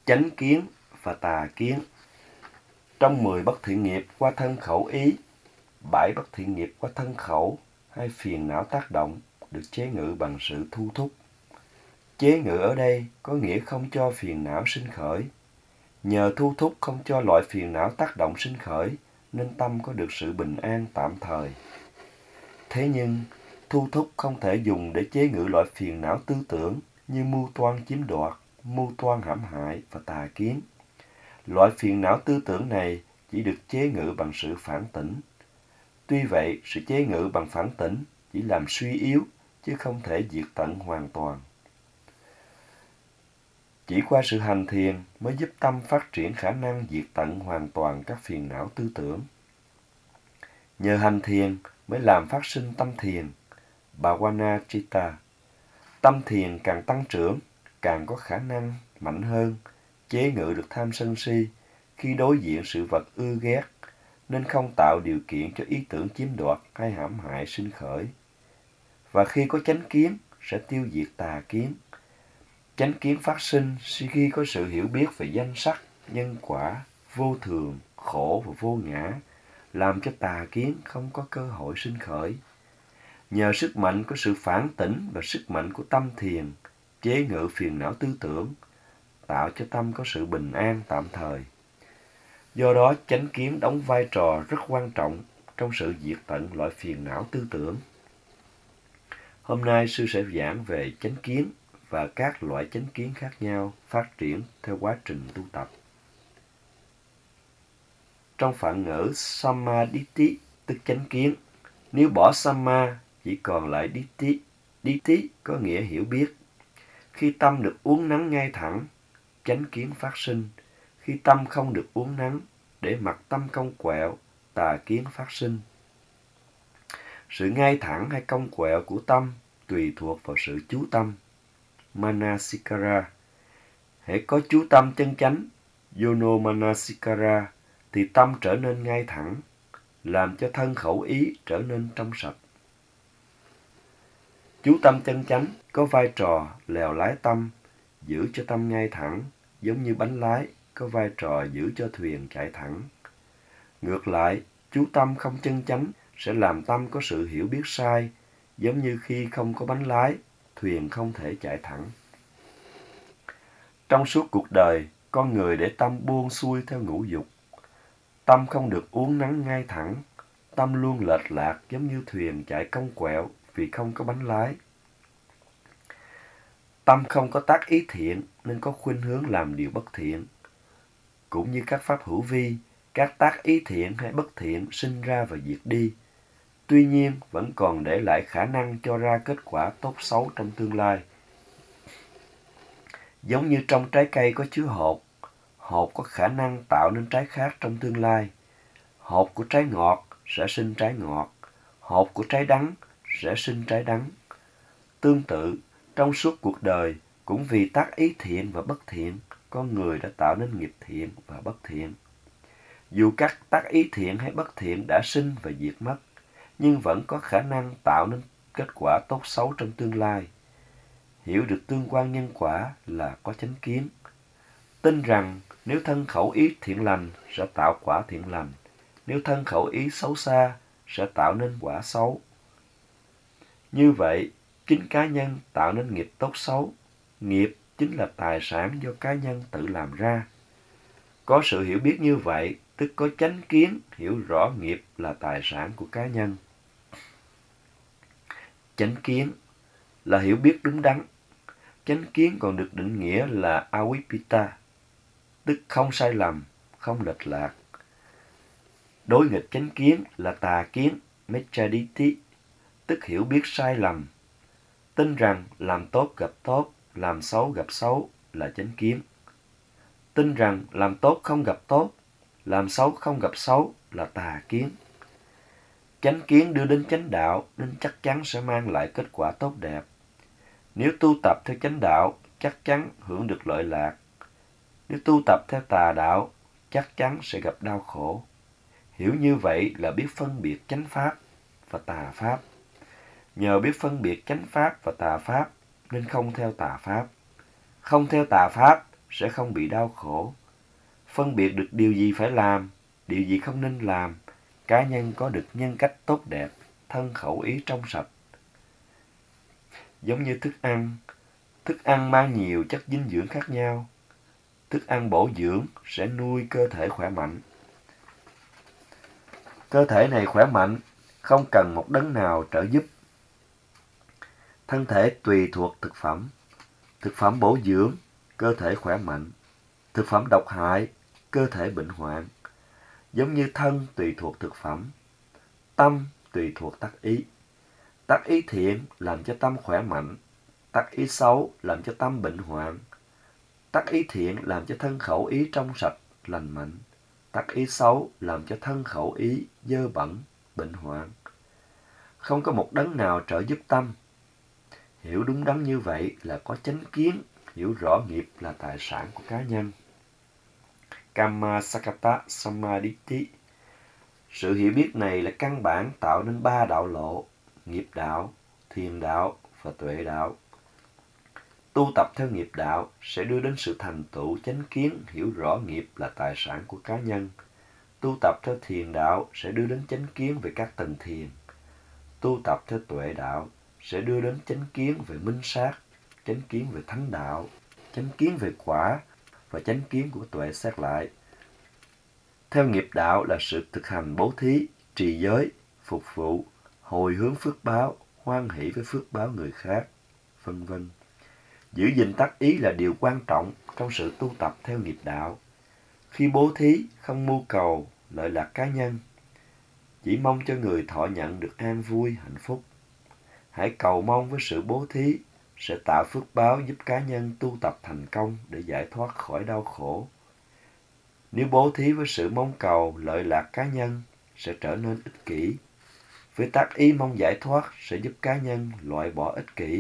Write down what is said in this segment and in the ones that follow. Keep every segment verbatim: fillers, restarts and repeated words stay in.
Chánh kiến và tà kiến. Trong mười bất thiện nghiệp qua thân khẩu ý, bảy bất thiện nghiệp qua thân khẩu hay phiền não tác động được chế ngự bằng sự thu thúc. Chế ngự ở đây có nghĩa không cho phiền não sinh khởi. Nhờ thu thúc không cho loại phiền não tác động sinh khởi, nên tâm có được sự bình an tạm thời. Thế nhưng, thu thúc không thể dùng để chế ngự loại phiền não tư tưởng như mưu toan chiếm đoạt, mưu toan hãm hại và tà kiến. Loại phiền não tư tưởng này chỉ được chế ngự bằng sự phản tỉnh. Tuy vậy, sự chế ngự bằng phản tỉnh chỉ làm suy yếu, chứ không thể diệt tận hoàn toàn. Chỉ qua sự hành thiền mới giúp tâm phát triển khả năng diệt tận hoàn toàn các phiền não tư tưởng. Nhờ hành thiền mới làm phát sinh tâm thiền, Bhavana Chitta. Tâm thiền càng tăng trưởng, càng có khả năng mạnh hơn, chế ngự được tham sân si khi đối diện sự vật ưa ghét, nên không tạo điều kiện cho ý tưởng chiếm đoạt hay hãm hại sinh khởi. Và khi có chánh kiến, sẽ tiêu diệt tà kiến. Chánh kiến phát sinh khi có sự hiểu biết về danh sắc, nhân quả, vô thường, khổ và vô ngã, làm cho tà kiến không có cơ hội sinh khởi. Nhờ sức mạnh của sự phản tỉnh và sức mạnh của tâm thiền, chế ngự phiền não tư tưởng, tạo cho tâm có sự bình an tạm thời. Do đó, chánh kiến đóng vai trò rất quan trọng trong sự diệt tận loại phiền não tư tưởng. Hôm nay, sư sẽ giảng về chánh kiến và các loại chánh kiến khác nhau phát triển theo quá trình tu tập. Trong phạn ngữ Samaditthi, tức chánh kiến, nếu bỏ Samma, chỉ còn lại Ditthi. Ditthi có nghĩa hiểu biết. Khi tâm được uốn nắn ngay thẳng, chánh kiến phát sinh. Khi tâm không được uốn nắn, để mặc tâm cong quẹo, tà kiến phát sinh. Sự ngay thẳng hay cong quẹo của tâm tùy thuộc vào sự chú tâm, Manasikara. Hễ có chú tâm chân chánh, Yono Manasikara, thì tâm trở nên ngay thẳng, làm cho thân khẩu ý trở nên trong sạch. Chú tâm chân chánh có vai trò lèo lái tâm, giữ cho tâm ngay thẳng, giống như bánh lái có vai trò giữ cho thuyền chạy thẳng. Ngược lại, chú tâm không chân chánh sẽ làm tâm có sự hiểu biết sai, giống như khi không có bánh lái, thuyền không thể chạy thẳng. Trong suốt cuộc đời, con người để tâm buông xuôi theo ngũ dục. Tâm không được uốn nắn ngay thẳng, tâm luôn lệch lạc giống như thuyền chạy cong quẹo vì không có bánh lái. Tâm không có tác ý thiện nên có khuynh hướng làm điều bất thiện. Cũng như các pháp hữu vi, các tác ý thiện hay bất thiện sinh ra và diệt đi. Tuy nhiên, vẫn còn để lại khả năng cho ra kết quả tốt xấu trong tương lai. Giống như trong trái cây có chứa hột, hột có khả năng tạo nên trái khác trong tương lai. Hột của trái ngọt sẽ sinh trái ngọt, hột của trái đắng sẽ sinh trái đắng. Tương tự, trong suốt cuộc đời, cũng vì tác ý thiện và bất thiện, con người đã tạo nên nghiệp thiện và bất thiện. Dù các tác ý thiện hay bất thiện đã sinh và diệt mất, nhưng vẫn có khả năng tạo nên kết quả tốt xấu trong tương lai. Hiểu được tương quan nhân quả là có chánh kiến. Tin rằng nếu thân khẩu ý thiện lành sẽ tạo quả thiện lành, nếu thân khẩu ý xấu xa sẽ tạo nên quả xấu. Như vậy, chính cá nhân tạo nên nghiệp tốt xấu. Nghiệp chính là tài sản do cá nhân tự làm ra. Có sự hiểu biết như vậy, tức có chánh kiến hiểu rõ nghiệp là tài sản của cá nhân. Chánh kiến là hiểu biết đúng đắn. Chánh kiến còn được định nghĩa là avipita, tức không sai lầm, không lệch lạc. Đối nghịch chánh kiến là tà kiến, Mecchaditthi, tức hiểu biết sai lầm. Tin rằng làm tốt gặp tốt, làm xấu gặp xấu là chánh kiến. Tin rằng làm tốt không gặp tốt, làm xấu không gặp xấu là tà kiến. Chánh kiến đưa đến chánh đạo nên chắc chắn sẽ mang lại kết quả tốt đẹp. Nếu tu tập theo chánh đạo, chắc chắn hưởng được lợi lạc. Nếu tu tập theo tà đạo, chắc chắn sẽ gặp đau khổ. Hiểu như vậy là biết phân biệt chánh pháp và tà pháp. Nhờ biết phân biệt chánh pháp và tà pháp nên không theo tà pháp. Không theo tà pháp sẽ không bị đau khổ. Phân biệt được điều gì phải làm, điều gì không nên làm, cá nhân có được nhân cách tốt đẹp, thân khẩu ý trong sạch. Giống như thức ăn, thức ăn mang nhiều chất dinh dưỡng khác nhau. Thức ăn bổ dưỡng sẽ nuôi cơ thể khỏe mạnh. Cơ thể này khỏe mạnh, không cần một đấng nào trợ giúp. Thân thể tùy thuộc thực phẩm. Thực phẩm bổ dưỡng, cơ thể khỏe mạnh. Thực phẩm độc hại, cơ thể bệnh hoạn. Giống như thân tùy thuộc thực phẩm, tâm tùy thuộc tác ý. Tác ý thiện làm cho tâm khỏe mạnh, tác ý xấu làm cho tâm bệnh hoạn. Tác ý thiện làm cho thân khẩu ý trong sạch, lành mạnh. Tác ý xấu làm cho thân khẩu ý dơ bẩn, bệnh hoạn. Không có một đấng nào trợ giúp tâm. Hiểu đúng đắn như vậy là có chánh kiến, hiểu rõ nghiệp là tài sản của cá nhân. Kamma Sakata Samadhi. Sự hiểu biết này là căn bản tạo nên ba đạo lộ: nghiệp đạo, thiền đạo và tuệ đạo. Tu tập theo nghiệp đạo sẽ đưa đến sự thành tựu chánh kiến, hiểu rõ nghiệp là tài sản của cá nhân. Tu tập theo thiền đạo sẽ đưa đến chánh kiến về các tầng thiền. Tu tập theo tuệ đạo sẽ đưa đến chánh kiến về minh sát, chánh kiến về thánh đạo, chánh kiến về quả và chánh kiến của tuệ xét lại. Theo nghiệp đạo là sự thực hành bố thí, trì giới, phục vụ, hồi hướng phước báo, hoan hỷ với phước báo người khác, vân vân. Giữ gìn tác ý là điều quan trọng trong sự tu tập theo nghiệp đạo. Khi bố thí, không mưu cầu lợi lạc cá nhân, chỉ mong cho người thọ nhận được an vui, hạnh phúc. Hãy cầu mong với sự bố thí sẽ tạo phước báo giúp cá nhân tu tập thành công để giải thoát khỏi đau khổ. Nếu bố thí với sự mong cầu lợi lạc cá nhân sẽ trở nên ích kỷ. Với tác ý mong giải thoát sẽ giúp cá nhân loại bỏ ích kỷ.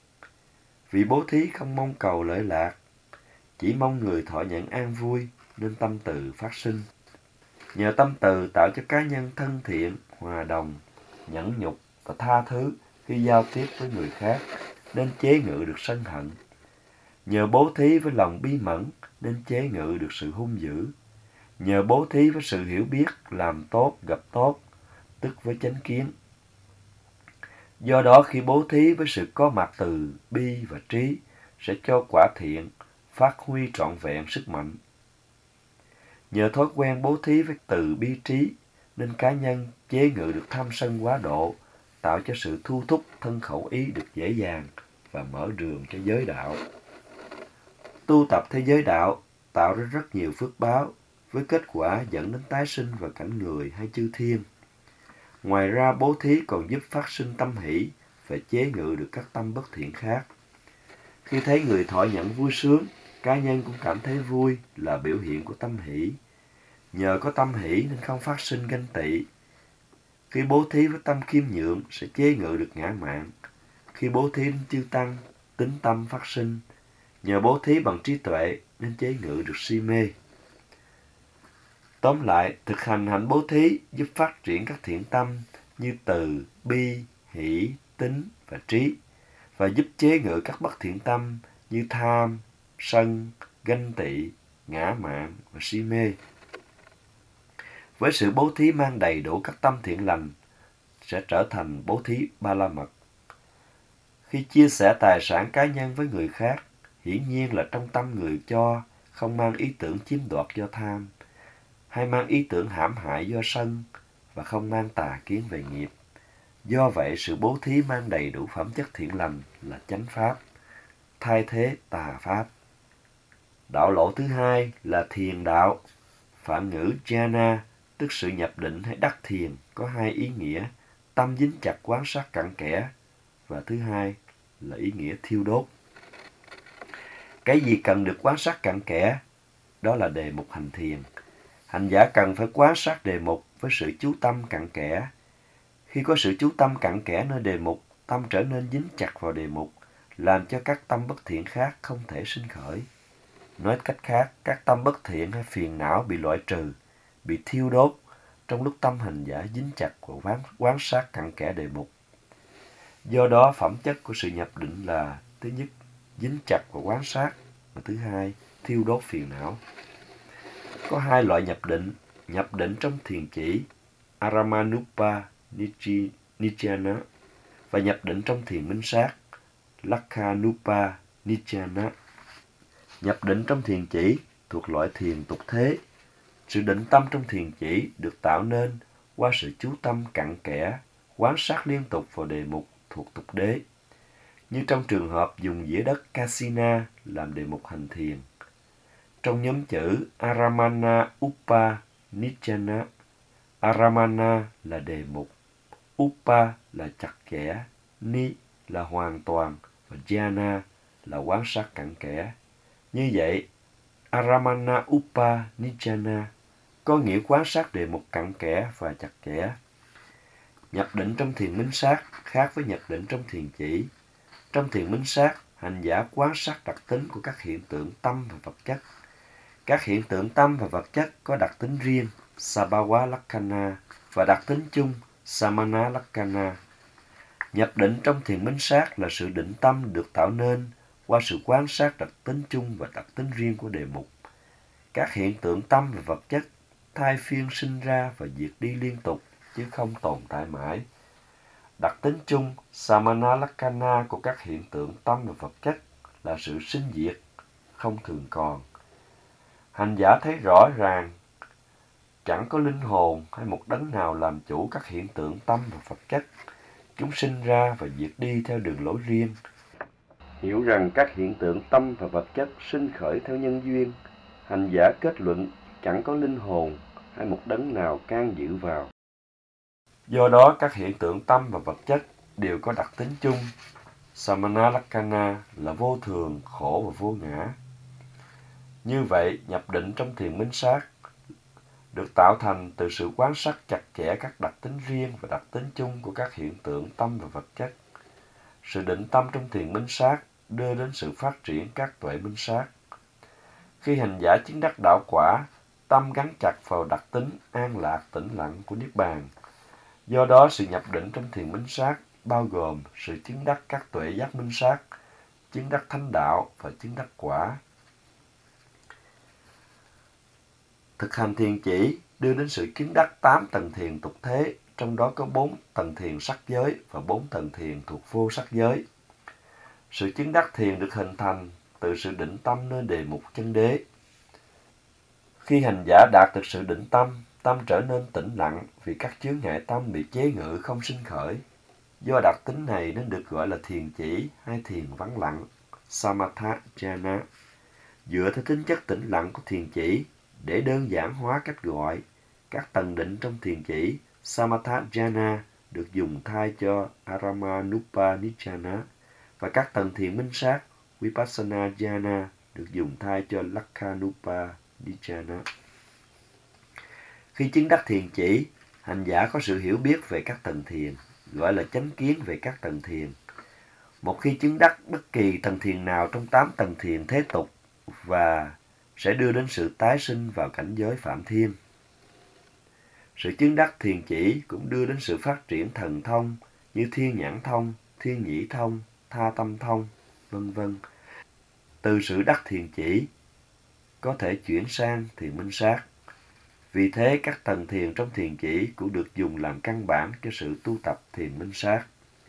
Vì bố thí không mong cầu lợi lạc, chỉ mong người thọ nhận an vui nên tâm từ phát sinh. Nhờ tâm từ tạo cho cá nhân thân thiện, hòa đồng, nhẫn nhục và tha thứ khi giao tiếp với người khác nên chế ngự được sân hận. Nhờ bố thí với lòng bi mẫn nên chế ngự được sự hung dữ. Nhờ bố thí với sự hiểu biết làm tốt gặp tốt, tức với chánh kiến. Do đó khi bố thí với sự có mặt từ bi và trí sẽ cho quả thiện, phát huy trọn vẹn sức mạnh. Nhờ thói quen bố thí với từ bi trí nên cá nhân chế ngự được tham sân quá độ, tạo cho sự thu thúc thân khẩu ý được dễ dàng và mở đường cho giới đạo. Tu tập theo giới đạo tạo ra rất nhiều phước báo với kết quả dẫn đến tái sinh vào cảnh người hay chư thiên. Ngoài ra bố thí còn giúp phát sinh tâm hỷ và chế ngự được các tâm bất thiện khác. Khi thấy người thọ nhận vui sướng, cá nhân cũng cảm thấy vui là biểu hiện của tâm hỷ. Nhờ có tâm hỷ nên không phát sinh ganh tị. Khi bố thí với tâm khiêm nhượng sẽ chế ngự được ngã mạn. Khi bố thí đến chư tăng, tính tâm phát sinh. Nhờ bố thí bằng trí tuệ nên chế ngự được si mê. Tóm lại, thực hành hạnh bố thí giúp phát triển các thiện tâm như từ, bi, hỷ, tín và trí, và giúp chế ngự các bất thiện tâm như tham, sân, ganh tị, ngã mạn và si mê. Với sự bố thí mang đầy đủ các tâm thiện lành, sẽ trở thành bố thí ba la mật. Khi chia sẻ tài sản cá nhân với người khác, hiển nhiên là trong tâm người cho không mang ý tưởng chiếm đoạt do tham, hay mang ý tưởng hãm hại do sân, và không mang tà kiến về nghiệp. Do vậy, sự bố thí mang đầy đủ phẩm chất thiện lành là chánh pháp, thay thế tà pháp. Đạo lộ thứ hai là thiền đạo. Phạn ngữ jhana, tức sự nhập định hay đắc thiền, có hai ý nghĩa: tâm dính chặt quán sát cặn kẽ, và thứ hai là ý nghĩa thiêu đốt. Cái gì cần được quán sát cặn kẽ? Đó là đề mục hành thiền. Hành giả cần phải quán sát đề mục với sự chú tâm cặn kẽ. Khi có sự chú tâm cặn kẽ nơi đề mục, tâm trở nên dính chặt vào đề mục, làm cho các tâm bất thiện khác không thể sinh khởi. Nói cách khác, các tâm bất thiện hay phiền não bị loại trừ, bị thiêu đốt trong lúc tâm hành giả dính chặt vào quán, quán sát cặn kẽ đề mục. Do đó, phẩm chất của sự nhập định là: thứ nhất, dính chặt vào quán sát, và thứ hai, thiêu đốt phiền não. Có hai loại nhập định, nhập định trong thiền chỉ Aramanupa Nidhyana và nhập định trong thiền minh sát Lakhanupa Nidhyana. Nhập định trong thiền chỉ thuộc loại thiền tục thế. Sự định tâm trong thiền chỉ được tạo nên qua sự chú tâm cặn kẽ, quán sát liên tục vào đề mục thuộc tục đế, như trong trường hợp dùng dĩa đất Kasina làm đề mục hành thiền. Trong nhóm chữ Aramana Upa Nidhyana, Aramana là đề mục, Upa là chặt chẽ, Ni là hoàn toàn và Jhana là quán sát cặn kẽ. Như vậy, Aramana Upa Nidhyana có nghĩa quán sát đề mục cặn kẽ và chặt chẽ. Nhập định trong thiền minh sát khác với nhập định trong thiền chỉ. Trong thiền minh sát, hành giả quán sát đặc tính của các hiện tượng tâm và vật chất. Các hiện tượng tâm và vật chất có đặc tính riêng, Sabhava Lakkhana, và đặc tính chung, Samana Lakkhana. Nhập định trong thiền minh sát là sự định tâm được tạo nên qua sự quan sát đặc tính chung và đặc tính riêng của đề mục. Các hiện tượng tâm và vật chất thay phiên sinh ra và diệt đi liên tục, chứ không tồn tại mãi. Đặc tính chung, Samana Lakkhana của các hiện tượng tâm và vật chất là sự sinh diệt, không thường còn. Hành giả thấy rõ ràng, chẳng có linh hồn hay một đấng nào làm chủ các hiện tượng tâm và vật chất. Chúng sinh ra và diệt đi theo đường lối riêng. Hiểu rằng các hiện tượng tâm và vật chất sinh khởi theo nhân duyên, hành giả kết luận chẳng có linh hồn hay một đấng nào can dự vào. Do đó, các hiện tượng tâm và vật chất đều có đặc tính chung. Samana Lakkhana là vô thường, khổ và vô ngã. Như vậy, nhập định trong thiền minh sát được tạo thành từ sự quan sát chặt chẽ các đặc tính riêng và đặc tính chung của các hiện tượng tâm và vật chất. Sự định tâm trong thiền minh sát đưa đến sự phát triển các tuệ minh sát. Khi hành giả chứng đắc đạo quả, tâm gắn chặt vào đặc tính an lạc tĩnh lặng của Niết Bàn. Do đó, sự nhập định trong thiền minh sát bao gồm sự chứng đắc các tuệ giác minh sát, chứng đắc thánh đạo và chứng đắc quả. Thực hành thiền chỉ đưa đến sự chứng đắc tám tầng thiền tục thế, trong đó có bốn tầng thiền sắc giới và bốn tầng thiền thuộc vô sắc giới. Sự chứng đắc thiền được hình thành từ sự định tâm nơi đề mục chân đế. Khi hành giả đạt được sự định tâm, tâm trở nên tĩnh lặng vì các chướng ngại tâm bị chế ngự không sinh khởi. Do đặc tính này nên được gọi là thiền chỉ hay thiền vắng lặng, Samatha Jhana. Dựa theo tính chất tĩnh lặng của thiền chỉ, để đơn giản hóa cách gọi, các tầng định trong thiền chỉ, Samatha Jhana được dùng thay cho Aramanupa Nidhyana, và các tầng thiền minh sát, Vipassana Jhana được dùng thay cho Lakhanupa Nidhyana. Khi chứng đắc thiền chỉ, hành giả có sự hiểu biết về các tầng thiền, gọi là chánh kiến về các tầng thiền. Một khi chứng đắc bất kỳ tầng thiền nào trong tám tầng thiền thế tục và sẽ đưa đến sự tái sinh vào cảnh giới Phạm Thiên. Sự chứng đắc thiền chỉ cũng đưa đến sự phát triển thần thông như thiên nhãn thông, thiên nhĩ thông, tha tâm thông, vân vân. Từ sự đắc thiền chỉ có thể chuyển sang thiền minh sát. Vì thế, các tầng thiền trong thiền chỉ cũng được dùng làm căn bản cho sự tu tập thiền minh sát.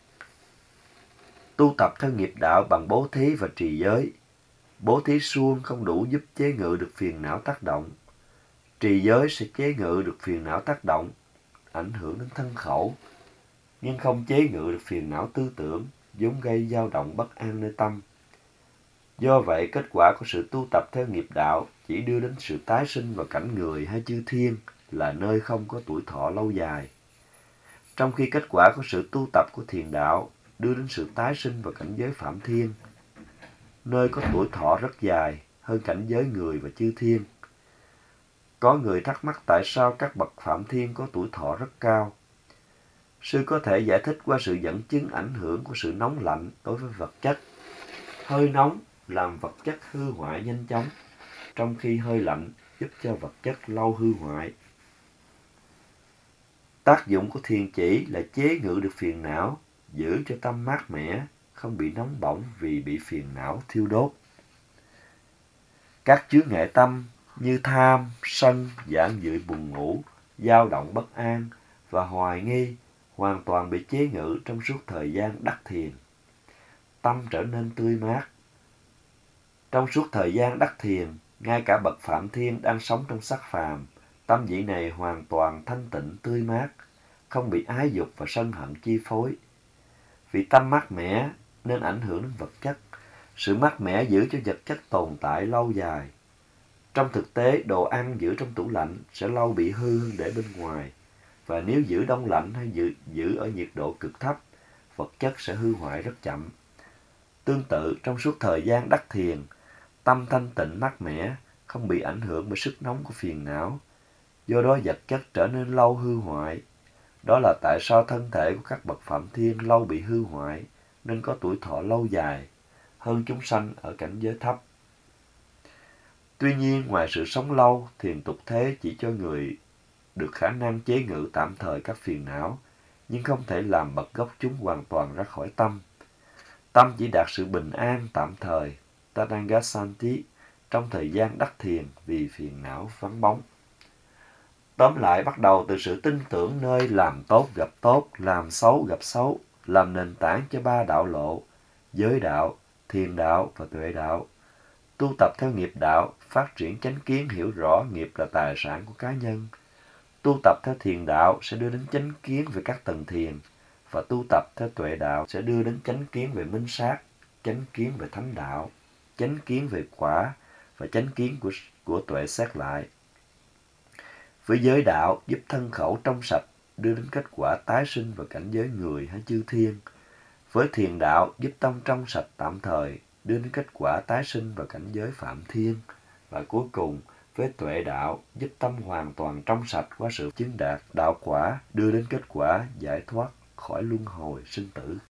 Tu tập theo nghiệp đạo bằng bố thí và trì giới. Bố thí suông không đủ giúp chế ngự được phiền não tác động. Trì giới sẽ chế ngự được phiền não tác động, ảnh hưởng đến thân khẩu, nhưng không chế ngự được phiền não tư tưởng, vốn gây dao động bất an nơi tâm. Do vậy, kết quả của sự tu tập theo nghiệp đạo chỉ đưa đến sự tái sinh vào cảnh người hay chư thiên, là nơi không có tuổi thọ lâu dài. Trong khi kết quả của sự tu tập của thiền đạo đưa đến sự tái sinh vào cảnh giới Phạm Thiên, nơi có tuổi thọ rất dài hơn cảnh giới người và chư thiên. Có người thắc mắc tại sao các bậc Phạm Thiên có tuổi thọ rất cao. Sư có thể giải thích qua sự dẫn chứng ảnh hưởng của sự nóng lạnh đối với vật chất. Hơi nóng làm vật chất hư hoại nhanh chóng, trong khi hơi lạnh giúp cho vật chất lâu hư hoại. Tác dụng của thiền chỉ là chế ngự được phiền não, giữ cho tâm mát mẻ, không bị nóng bỏng vì bị phiền não thiêu đốt. Các chướng ngại tâm như tham, sân, giảng dự buồn ngủ, dao động bất an và hoài nghi hoàn toàn bị chế ngự trong suốt thời gian đắc thiền. Tâm trở nên tươi mát. Trong suốt thời gian đắc thiền, ngay cả bậc Phạm Thiên đang sống trong sắc phàm, tâm vị này hoàn toàn thanh tịnh tươi mát, không bị ái dục và sân hận chi phối. Vì tâm mát mẻ nên ảnh hưởng đến vật chất. Sự mát mẻ giữ cho vật chất tồn tại lâu dài. Trong thực tế, đồ ăn giữ trong tủ lạnh sẽ lâu bị hư hơn để bên ngoài. Và nếu giữ đông lạnh hay giữ, giữ ở nhiệt độ cực thấp, vật chất sẽ hư hoại rất chậm. Tương tự, trong suốt thời gian đắc thiền, tâm thanh tịnh mát mẻ, không bị ảnh hưởng bởi sức nóng của phiền não. Do đó vật chất trở nên lâu hư hoại. Đó là tại sao thân thể của các bậc Phạm Thiên lâu bị hư hoại, nên có tuổi thọ lâu dài hơn chúng sanh ở cảnh giới thấp. Tuy nhiên, ngoài sự sống lâu, thiền tục thế chỉ cho người được khả năng chế ngự tạm thời các phiền não, nhưng không thể làm bật gốc chúng hoàn toàn ra khỏi tâm. Tâm chỉ đạt sự bình an tạm thời, Tadanga-santi, trong thời gian đắc thiền vì phiền não vắng bóng. Tóm lại, bắt đầu từ sự tin tưởng nơi làm tốt gặp tốt, làm xấu gặp xấu, làm nền tảng cho ba đạo lộ, giới đạo, thiền đạo và tuệ đạo. Tu tập theo nghiệp đạo, phát triển chánh kiến hiểu rõ nghiệp là tài sản của cá nhân. Tu tập theo thiền đạo sẽ đưa đến chánh kiến về các tầng thiền, và tu tập theo tuệ đạo sẽ đưa đến chánh kiến về minh sát, chánh kiến về thánh đạo, chánh kiến về quả và chánh kiến của, của tuệ xét lại. Với giới đạo giúp thân khẩu trong sạch, đưa đến kết quả tái sinh vào cảnh giới người hay chư thiên. Với thiền đạo giúp tâm trong sạch tạm thời, đưa đến kết quả tái sinh vào cảnh giới Phạm Thiên. Và cuối cùng, với tuệ đạo giúp tâm hoàn toàn trong sạch qua sự chứng đạt đạo quả, đưa đến kết quả giải thoát khỏi luân hồi sinh tử.